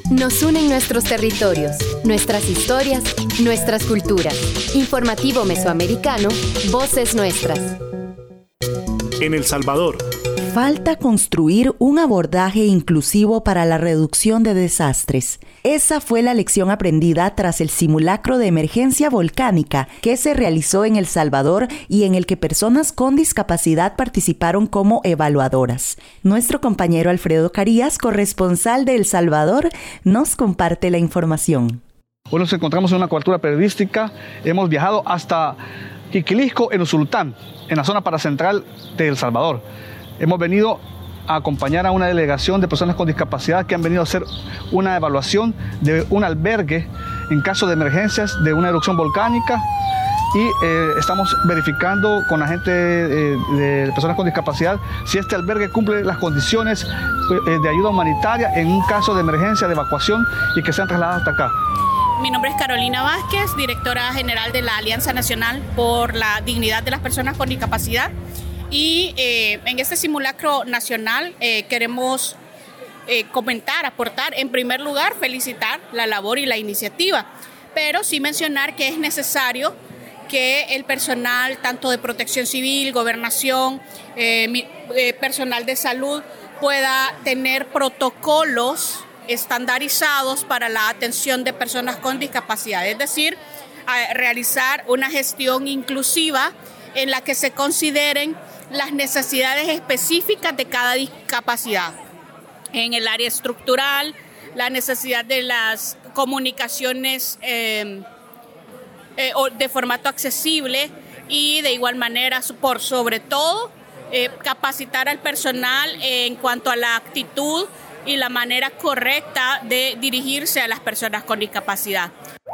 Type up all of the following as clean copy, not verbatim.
Nos unen nuestros territorios, nuestras historias, nuestras culturas. Informativo Mesoamericano, Voces Nuestras. En El Salvador. Falta construir un abordaje inclusivo para la reducción de desastres. Esa fue la lección aprendida tras el simulacro de emergencia volcánica que se realizó en El Salvador y en el que personas con discapacidad participaron como evaluadoras. Nuestro compañero Alfredo Carías, corresponsal de El Salvador, nos comparte la información. Hoy nos encontramos en una cobertura periodística. Hemos viajado hasta Jiquilisco, en Usulután, en la zona paracentral de El Salvador. Hemos venido a acompañar a una delegación de personas con discapacidad que han venido a hacer una evaluación de un albergue en caso de emergencias de una erupción volcánica y estamos verificando con la gente de personas con discapacidad si este albergue cumple las condiciones de ayuda humanitaria en un caso de emergencia, de evacuación y que sean trasladados hasta acá. Mi nombre es Carolina Vázquez, directora general de la Alianza Nacional por la Dignidad de las Personas con Discapacidad. Y en este simulacro nacional queremos comentar, aportar, en primer lugar, felicitar la labor y la iniciativa, pero sí mencionar que es necesario que el personal, tanto de protección civil, gobernación, personal de salud, pueda tener protocolos estandarizados para la atención de personas con discapacidad, es decir, realizar una gestión inclusiva en la que se consideren las necesidades específicas de cada discapacidad. En el área estructural, la necesidad de las comunicaciones de formato accesible y de igual manera, por sobre todo, capacitar al personal en cuanto a la actitud y la manera correcta de dirigirse a las personas con discapacidad.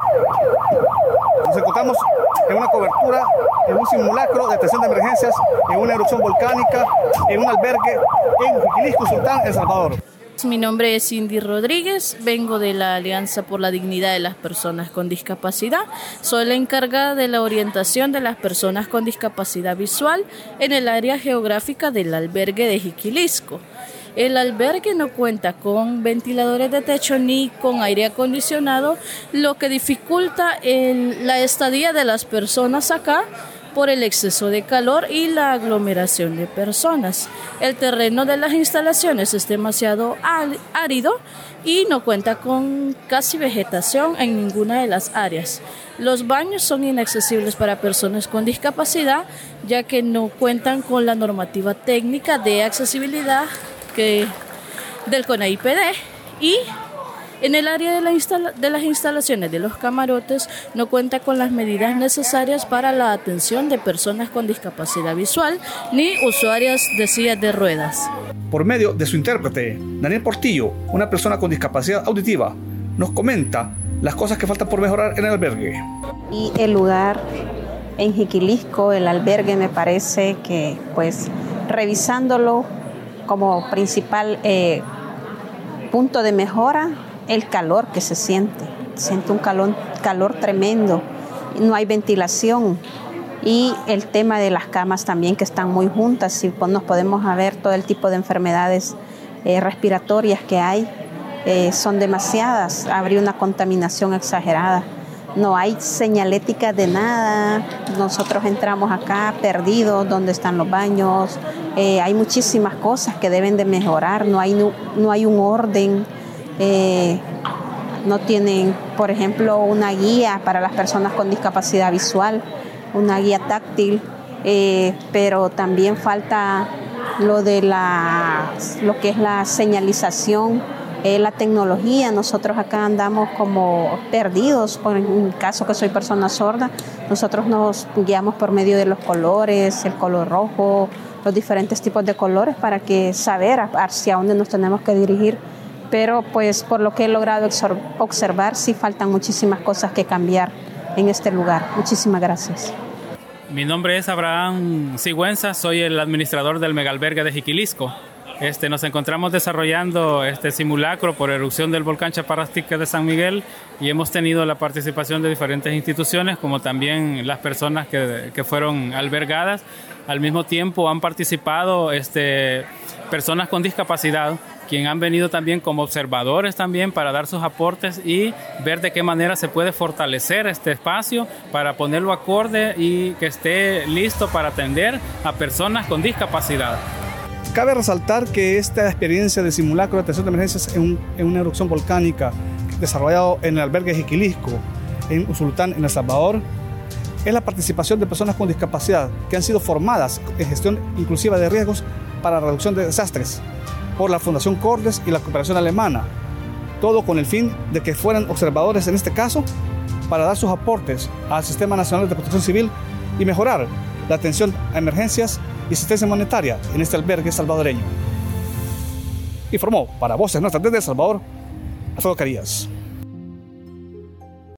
Nos encontramos en una cobertura, en un simulacro de atención de emergencias, en una erupción volcánica, en un albergue en Jiquilisco, Usulután, El Salvador. Mi nombre es Cindy Rodríguez, vengo de la Alianza por la Dignidad de las Personas con Discapacidad. Soy la encargada de la orientación de las personas con discapacidad visual en el área geográfica del albergue de Jiquilisco. El albergue no cuenta con ventiladores de techo ni con aire acondicionado, lo que dificulta la estadía de las personas acá por el exceso de calor y la aglomeración de personas. El terreno de las instalaciones es demasiado árido y no cuenta con casi vegetación en ninguna de las áreas. Los baños son inaccesibles para personas con discapacidad, ya que no cuentan con la normativa técnica de accesibilidad del CONAIPD, y en el área de las instalaciones de los camarotes no cuenta con las medidas necesarias para la atención de personas con discapacidad visual ni usuarias de sillas de ruedas. Por medio de su intérprete, Daniel Portillo, una persona con discapacidad auditiva, nos comenta las cosas que faltan por mejorar en el albergue. Y el lugar en Jiquilisco, el albergue, me parece que, pues, revisándolo como principal punto de mejora, el calor que se siente un calor tremendo, no hay ventilación, y el tema de las camas también, que están muy juntas, y nos podemos ver todo el tipo de enfermedades respiratorias que hay, son demasiadas, habría una contaminación exagerada. No hay señalética de nada, nosotros entramos acá perdidos, ¿dónde están los baños? Hay muchísimas cosas que deben de mejorar, no hay un orden, no tienen, por ejemplo, una guía para las personas con discapacidad visual, una guía táctil, pero también falta lo que es la señalización, la tecnología. Nosotros acá andamos como perdidos, en mi caso que soy persona sorda, nosotros nos guiamos por medio de los colores, el color rojo, los diferentes tipos de colores para saber hacia dónde nos tenemos que dirigir, pero pues por lo que he logrado observar, sí faltan muchísimas cosas que cambiar en este lugar. Muchísimas gracias. Mi nombre es Abraham Sigüenza, soy el administrador del megalbergue de Jiquilisco. Nos encontramos desarrollando este simulacro por erupción del volcán Chaparrastique de San Miguel y hemos tenido la participación de diferentes instituciones, como también las personas que fueron albergadas. Al mismo tiempo han participado personas con discapacidad quien han venido también como observadores también para dar sus aportes y ver de qué manera se puede fortalecer este espacio para ponerlo acorde y que esté listo para atender a personas con discapacidad. Cabe resaltar que esta experiencia de simulacro de atención de emergencias en una erupción volcánica desarrollado en el albergue Jiquilisco, en Usulután, en El Salvador, es la participación de personas con discapacidad que han sido formadas en gestión inclusiva de riesgos para la reducción de desastres por la Fundación Cordes y la cooperación alemana, todo con el fin de que fueran observadores en este caso para dar sus aportes al Sistema Nacional de Protección Civil y mejorar la atención a emergencias y asistencia monetaria en este albergue salvadoreño. Informó para Voces Nuestras desde El Salvador, Alfredo Carías.